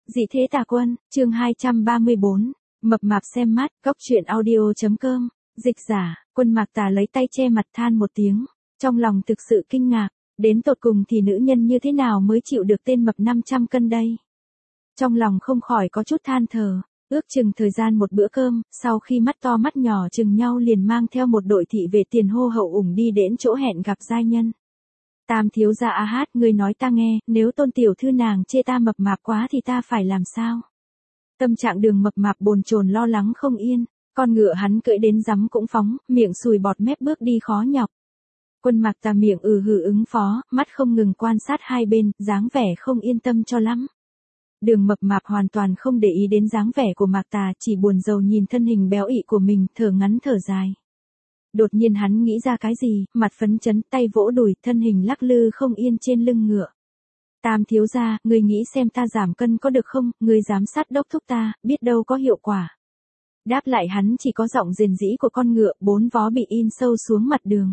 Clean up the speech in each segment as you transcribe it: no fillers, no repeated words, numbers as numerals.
Dị thế tà quân, chương 234, mập mạp xem mắt, góc truyện audio.com, dịch giả, Quân Mạc Tà lấy tay che mặt than một tiếng, trong lòng thực sự kinh ngạc, đến tột cùng thì nữ nhân như thế nào mới chịu được tên mập 500 cân đây. Trong lòng không khỏi có chút than thở, ước chừng thời gian một bữa cơm, sau khi mắt to mắt nhỏ chừng nhau liền mang theo một đội thị vệ tiền hô hậu ủng đi đến chỗ hẹn gặp giai nhân. Tam thiếu gia a hát, ngươi nói ta nghe, nếu Tôn tiểu thư nàng chê ta mập mạp quá thì ta phải làm sao? Tâm trạng Đường mập mạp bồn chồn lo lắng không yên, con ngựa hắn cưỡi đến rắm cũng phóng, miệng sùi bọt mép bước đi khó nhọc. Quân Mạc Tà miệng hừ ứng phó, mắt không ngừng quan sát hai bên, dáng vẻ không yên tâm cho lắm. Đường mập mạp hoàn toàn không để ý đến dáng vẻ của Mạc Tà, chỉ buồn rầu nhìn thân hình béo ị của mình, thở ngắn thở dài. Đột nhiên hắn nghĩ ra cái gì, mặt phấn chấn, tay vỗ đùi, thân hình lắc lư không yên trên lưng ngựa. Tam thiếu gia, ngươi nghĩ xem ta giảm cân có được không, ngươi giám sát đốc thúc ta, biết đâu có hiệu quả. Đáp lại hắn chỉ có giọng rền rĩ của con ngựa, bốn vó bị in sâu xuống mặt đường.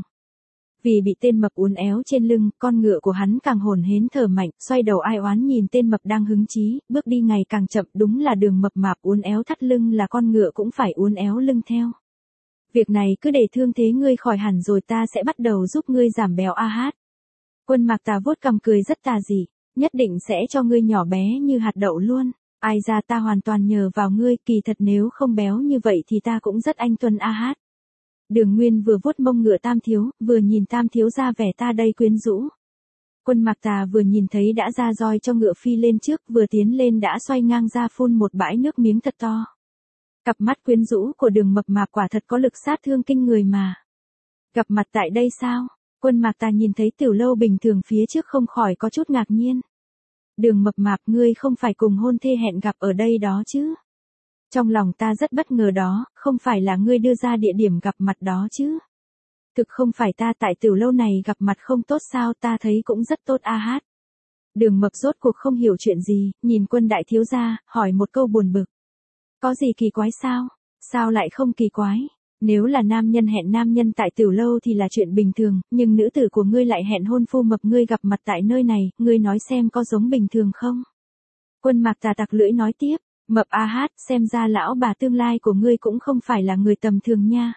Vì bị tên mập uốn éo trên lưng, con ngựa của hắn càng hổn hển thở mạnh, xoay đầu ai oán nhìn tên mập đang hứng chí, bước đi ngày càng chậm, đúng là Đường mập mạp uốn éo thắt lưng là con ngựa cũng phải uốn éo lưng theo. Việc này cứ để thương thế ngươi khỏi hẳn rồi ta sẽ bắt đầu giúp ngươi giảm béo a hát. Quân Mạc Tà vuốt cằm cười rất tà dị, nhất định sẽ cho ngươi nhỏ bé như hạt đậu luôn. Ai ra ta hoàn toàn nhờ vào ngươi, kỳ thật nếu không béo như vậy thì ta cũng rất anh tuân a hát. Đường Nguyên vừa vuốt mông ngựa Tam thiếu, vừa nhìn Tam thiếu ra vẻ ta đây quyến rũ. Quân Mạc Tà vừa nhìn thấy đã ra roi cho ngựa phi lên trước, vừa tiến lên đã xoay ngang ra phun một bãi nước miếng thật to. Cặp mắt quyến rũ của Đường mập mạp quả thật có lực sát thương kinh người mà. Gặp mặt tại đây sao? Quân Mạc Tà nhìn thấy tiểu lâu bình thường phía trước không khỏi có chút ngạc nhiên. Đường mập mạp, ngươi không phải cùng hôn thê hẹn gặp ở đây đó chứ? Trong lòng ta rất bất ngờ đó, không phải là ngươi đưa ra địa điểm gặp mặt đó chứ? Thực không phải ta tại tiểu lâu này gặp mặt không tốt sao, ta thấy cũng rất tốt a hát. Đường mập rốt cuộc không hiểu chuyện gì, nhìn Quân đại thiếu gia, hỏi một câu buồn bực. Có gì kỳ quái sao? Sao lại không kỳ quái? Nếu là nam nhân hẹn nam nhân tại tiểu lâu thì là chuyện bình thường, nhưng nữ tử của ngươi lại hẹn hôn phu mập ngươi gặp mặt tại nơi này, ngươi nói xem có giống bình thường không? Quân Mạc Tà tặc lưỡi nói tiếp, mập a hát, xem ra lão bà tương lai của ngươi cũng không phải là người tầm thường nha.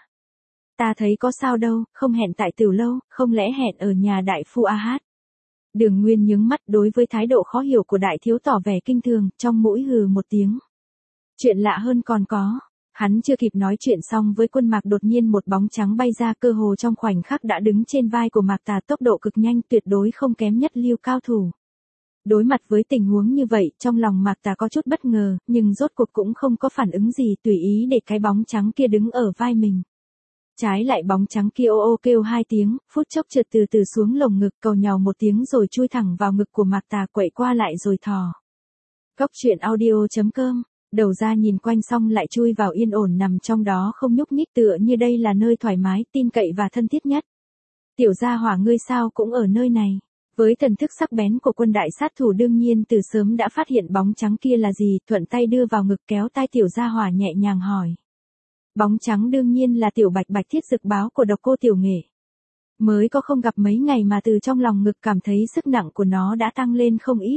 Ta thấy có sao đâu, không hẹn tại tiểu lâu, không lẽ hẹn ở nhà đại phu a hát? Đường Nguyên nhướng mắt đối với thái độ khó hiểu của đại thiếu tỏ vẻ kinh thường, trong mũi hừ một tiếng. Chuyện lạ hơn còn có. Hắn chưa kịp nói chuyện xong với Quân Mạc đột nhiên một bóng trắng bay ra, cơ hồ trong khoảnh khắc đã đứng trên vai của Mạc Tà, tốc độ cực nhanh, tuyệt đối không kém nhất lưu cao thủ. Đối mặt với tình huống như vậy, trong lòng Mạc Tà có chút bất ngờ, nhưng rốt cuộc cũng không có phản ứng gì, tùy ý để cái bóng trắng kia đứng ở vai mình. Trái lại bóng trắng kia ô ô kêu hai tiếng, phút chốc trượt từ từ xuống lồng ngực, cầu nhàu một tiếng rồi chui thẳng vào ngực của Mạc Tà, quậy qua lại rồi thò. Góc truyện audio.com. Đầu ra nhìn quanh xong lại chui vào yên ổn nằm trong đó không nhúc nhích, tựa như đây là nơi thoải mái, tin cậy và thân thiết nhất. Tiểu gia hỏa ngươi sao cũng ở nơi này. Với thần thức sắc bén của Quân đại sát thủ đương nhiên từ sớm đã phát hiện bóng trắng kia là gì, thuận tay đưa vào ngực kéo tai tiểu gia hỏa nhẹ nhàng hỏi. Bóng trắng đương nhiên là tiểu bạch bạch thiết dực báo của Độc Cô Tiểu Nghệ. Mới có không gặp mấy ngày mà từ trong lòng ngực cảm thấy sức nặng của nó đã tăng lên không ít.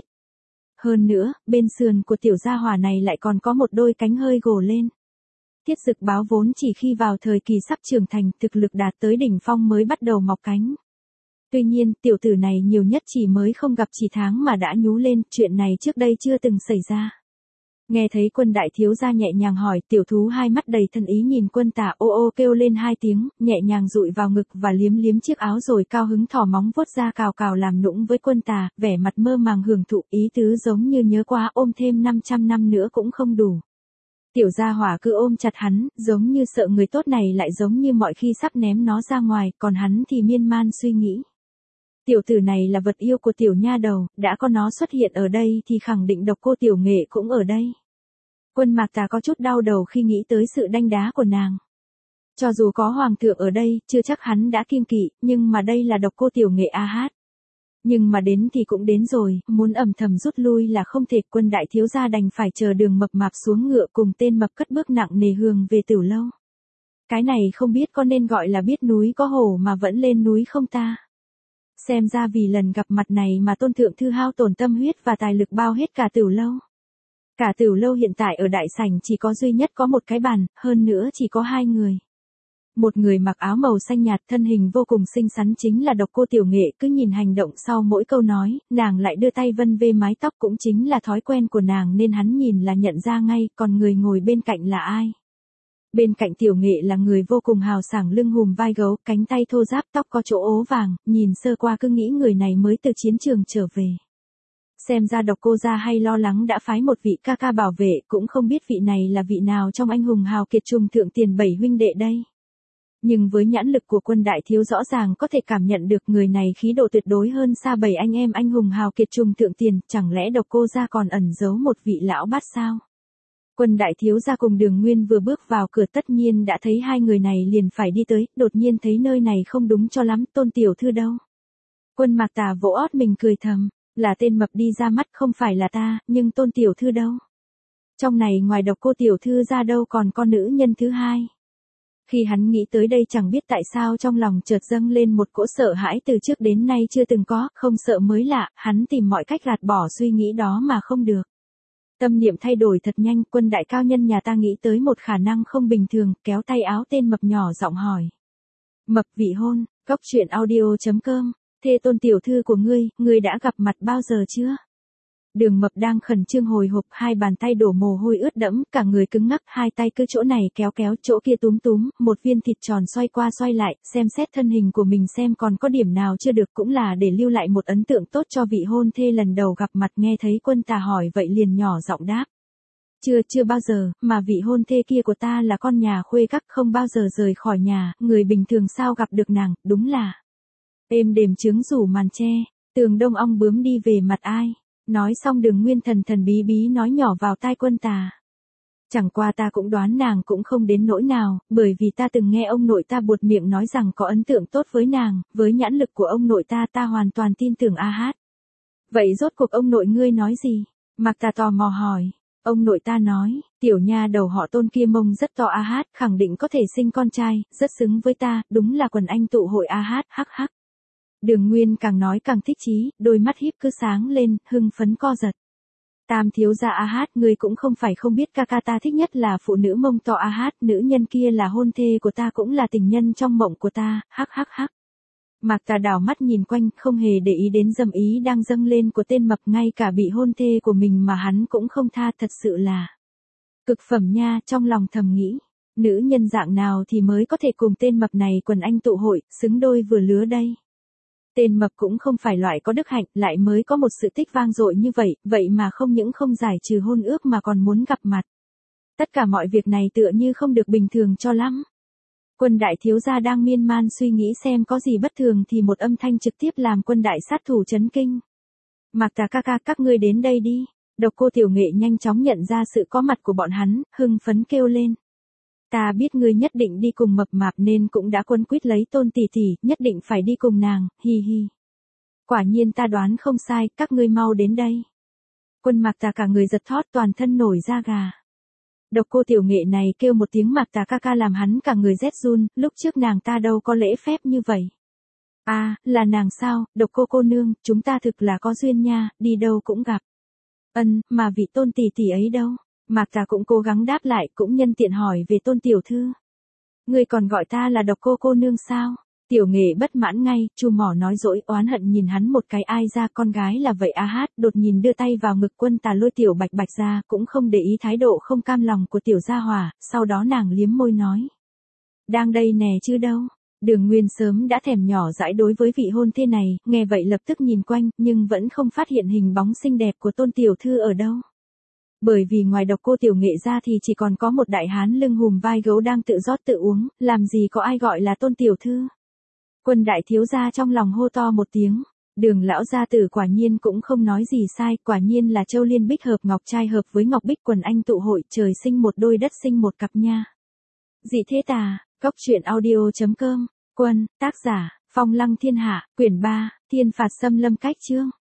Hơn nữa, bên sườn của tiểu gia hỏa này lại còn có một đôi cánh hơi gồ lên. Thiết dực báo vốn chỉ khi vào thời kỳ sắp trưởng thành, thực lực đạt tới đỉnh phong mới bắt đầu mọc cánh. Tuy nhiên, tiểu tử này nhiều nhất chỉ mới không gặp chỉ tháng mà đã nhú lên, chuyện này trước đây chưa từng xảy ra. Nghe thấy Quân đại thiếu gia nhẹ nhàng hỏi, tiểu thú hai mắt đầy thân ý nhìn Quân Tà, ô ô kêu lên hai tiếng, nhẹ nhàng dụi vào ngực và liếm liếm chiếc áo rồi cao hứng thò móng vuốt ra cào cào làm nũng với Quân Tà, vẻ mặt mơ màng hưởng thụ, ý tứ giống như nhớ quá ôm thêm 500 năm nữa cũng không đủ. Tiểu gia hỏa cứ ôm chặt hắn, giống như sợ người tốt này lại giống như mọi khi sắp ném nó ra ngoài, còn hắn thì miên man suy nghĩ. Tiểu tử này là vật yêu của tiểu nha đầu, đã có nó xuất hiện ở đây thì khẳng định Độc Cô Tiểu Nghệ cũng ở đây. Quân Mạc Tà có chút đau đầu khi nghĩ tới sự đanh đá của nàng. Cho dù có hoàng thượng ở đây, chưa chắc hắn đã kiêng kỵ, nhưng mà đây là Độc Cô Tiểu Nghệ a hát. Nhưng mà đến thì cũng đến rồi, muốn ầm thầm rút lui là không thể, Quân đại thiếu gia đành phải chờ Đường mập mạp xuống ngựa cùng tên mập cất bước nặng nề hướng về tiểu lâu. Cái này không biết có nên gọi là biết núi có hổ mà vẫn lên núi không ta? Xem ra vì lần gặp mặt này mà Tôn thượng thư hao tổn tâm huyết và tài lực bao hết cả tiểu lâu. Cả tiểu lâu hiện tại ở đại sảnh chỉ có duy nhất có một cái bàn, hơn nữa chỉ có hai người. Một người mặc áo màu xanh nhạt thân hình vô cùng xinh xắn chính là Độc Cô Tiểu Nghệ, cứ nhìn hành động sau mỗi câu nói, nàng lại đưa tay vân vê mái tóc cũng chính là thói quen của nàng nên hắn nhìn là nhận ra ngay, còn người ngồi bên cạnh là ai. Bên cạnh Tiểu Nghệ là người vô cùng hào sảng lưng hùm vai gấu, cánh tay thô ráp tóc có chỗ ố vàng, nhìn sơ qua cứ nghĩ người này mới từ chiến trường trở về. Xem ra Độc Cô gia hay lo lắng đã phái một vị ca ca bảo vệ, cũng không biết vị này là vị nào trong anh hùng hào kiệt trùng thượng tiền 7 huynh đệ đây. Nhưng với nhãn lực của Quân đại thiếu rõ ràng có thể cảm nhận được người này khí độ tuyệt đối hơn xa 7 anh em anh hùng hào kiệt trùng thượng tiền, chẳng lẽ Độc Cô gia còn ẩn giấu một vị lão bát sao? Quân đại thiếu gia cùng Đường Nguyên vừa bước vào cửa tất nhiên đã thấy hai người này liền phải đi tới, đột nhiên thấy nơi này không đúng cho lắm, Tôn tiểu thư đâu? Quân Mạc Tà vỗ ót mình cười thầm, là tên mập đi ra mắt không phải là ta, nhưng Tôn tiểu thư đâu? Trong này ngoài Độc Cô tiểu thư ra đâu còn con nữ nhân thứ hai. Khi hắn nghĩ tới đây chẳng biết tại sao trong lòng chợt dâng lên một cỗ sợ hãi từ trước đến nay chưa từng có, không sợ mới lạ, hắn tìm mọi cách gạt bỏ suy nghĩ đó mà không được. Tâm niệm thay đổi thật nhanh, Quân đại cao nhân nhà ta nghĩ tới một khả năng không bình thường, kéo tay áo tên mập nhỏ giọng hỏi. Mập vị hôn, góc truyện audio.com, thê Tôn tiểu thư của ngươi đã gặp mặt bao giờ chưa? Đường Mập đang khẩn trương hồi hộp, hai bàn tay đổ mồ hôi ướt đẫm, cả người cứng ngắc, hai tay cứ chỗ này kéo kéo, chỗ kia túm túm, một viên thịt tròn xoay qua xoay lại, xem xét thân hình của mình xem còn có điểm nào chưa được, cũng là để lưu lại một ấn tượng tốt cho vị hôn thê lần đầu gặp mặt. Nghe thấy Quân Tà hỏi vậy liền nhỏ giọng đáp. Chưa bao giờ, mà vị hôn thê kia của ta là con nhà khuê các, không bao giờ rời khỏi nhà, người bình thường sao gặp được nàng, đúng là êm đềm trướng rủ màn che, tường đông ong bướm đi về mặt ai. Nói xong Đường Nguyên thần thần bí bí nói nhỏ vào tai Quân Tà. Chẳng qua ta cũng đoán nàng cũng không đến nỗi nào, bởi vì ta từng nghe ông nội ta buột miệng nói rằng có ấn tượng tốt với nàng, với nhãn lực của ông nội ta hoàn toàn tin tưởng a hát. Vậy rốt cuộc ông nội ngươi nói gì? Mạc Tà tò mò hỏi. Ông nội ta nói, tiểu nha đầu họ Tôn kia mông rất to a hát, khẳng định có thể sinh con trai, rất xứng với ta, đúng là quần anh tụ hội a hát, hắc hắc. Đường Nguyên càng nói càng thích chí, đôi mắt híp cứ sáng lên, hưng phấn co giật. Tam thiếu gia a hát, ngươi cũng không phải không biết ca ca ta thích nhất là phụ nữ mông to a hát, nữ nhân kia là hôn thê của ta cũng là tình nhân trong mộng của ta, hắc hắc hắc. Mạc Tà đảo mắt nhìn quanh, không hề để ý đến dâm ý đang dâng lên của tên mập, ngay cả bị hôn thê của mình mà hắn cũng không tha, thật sự là cực phẩm nha, trong lòng thầm nghĩ. Nữ nhân dạng nào thì mới có thể cùng tên mập này quần anh tụ hội, xứng đôi vừa lứa đây. Tên mập cũng không phải loại có đức hạnh, lại mới có một sự tích vang dội như vậy, vậy mà không những không giải trừ hôn ước mà còn muốn gặp mặt. Tất cả mọi việc này tựa như không được bình thường cho lắm. Quân đại thiếu gia đang miên man suy nghĩ xem có gì bất thường thì một âm thanh trực tiếp làm Quân đại sát thủ chấn kinh. Mạc Tà ca ca, các ngươi đến đây đi. Độc Cô Tiểu Nghệ nhanh chóng nhận ra sự có mặt của bọn hắn, hưng phấn kêu lên. Ta biết ngươi nhất định đi cùng Mập Mạp nên cũng đã quấn quýt lấy Tôn tỷ tỷ, nhất định phải đi cùng nàng, hi hi. Quả nhiên ta đoán không sai, các ngươi mau đến đây. Quân Mạc Tà cả người giật thót, toàn thân nổi da gà. Độc Cô Tiểu Nghệ này kêu một tiếng Mạc Tà ca ca làm hắn cả người rét run, lúc trước nàng ta đâu có lễ phép như vậy. À, là nàng sao, Độc cô nương, chúng ta thực là có duyên nha, đi đâu cũng gặp. Mà vị Tôn tỷ tỷ ấy đâu? Mạc Tà cũng cố gắng đáp lại, cũng nhân tiện hỏi về Tôn tiểu thư. Ngươi còn gọi ta là Độc cô nương sao? Tiểu Nghệ bất mãn ngay, chu mỏ nói dỗi, oán hận nhìn hắn một cái, ai ra con gái là vậy a hát, đột nhìn đưa tay vào ngực Quân Tà lôi Tiểu Bạch Bạch ra, cũng không để ý thái độ không cam lòng của Tiểu Gia Hỏa, sau đó nàng liếm môi nói. Đang đây nè chứ đâu. Đường Nguyên sớm đã thèm nhỏ dãi đối với vị hôn thê này, nghe vậy lập tức nhìn quanh, nhưng vẫn không phát hiện hình bóng xinh đẹp của Tôn tiểu thư ở đâu. Bởi vì ngoài Độc Cô Tiểu Nghệ ra thì chỉ còn có một đại hán lưng hùm vai gấu đang tự rót tự uống, làm gì có ai gọi là Tôn tiểu thư. Quân đại thiếu gia trong lòng hô to một tiếng. Đường lão gia tử quả nhiên cũng không nói gì sai, quả nhiên là châu liên bích hợp ngọc trai hợp với ngọc bích, quần anh tụ hội, trời sinh một đôi đất sinh một cặp nha. Dị thế tà, góc truyện audio.com, Quân, tác giả, Phong Lăng Thiên Hạ, quyển 3, Thiên phạt xâm lâm cách chương.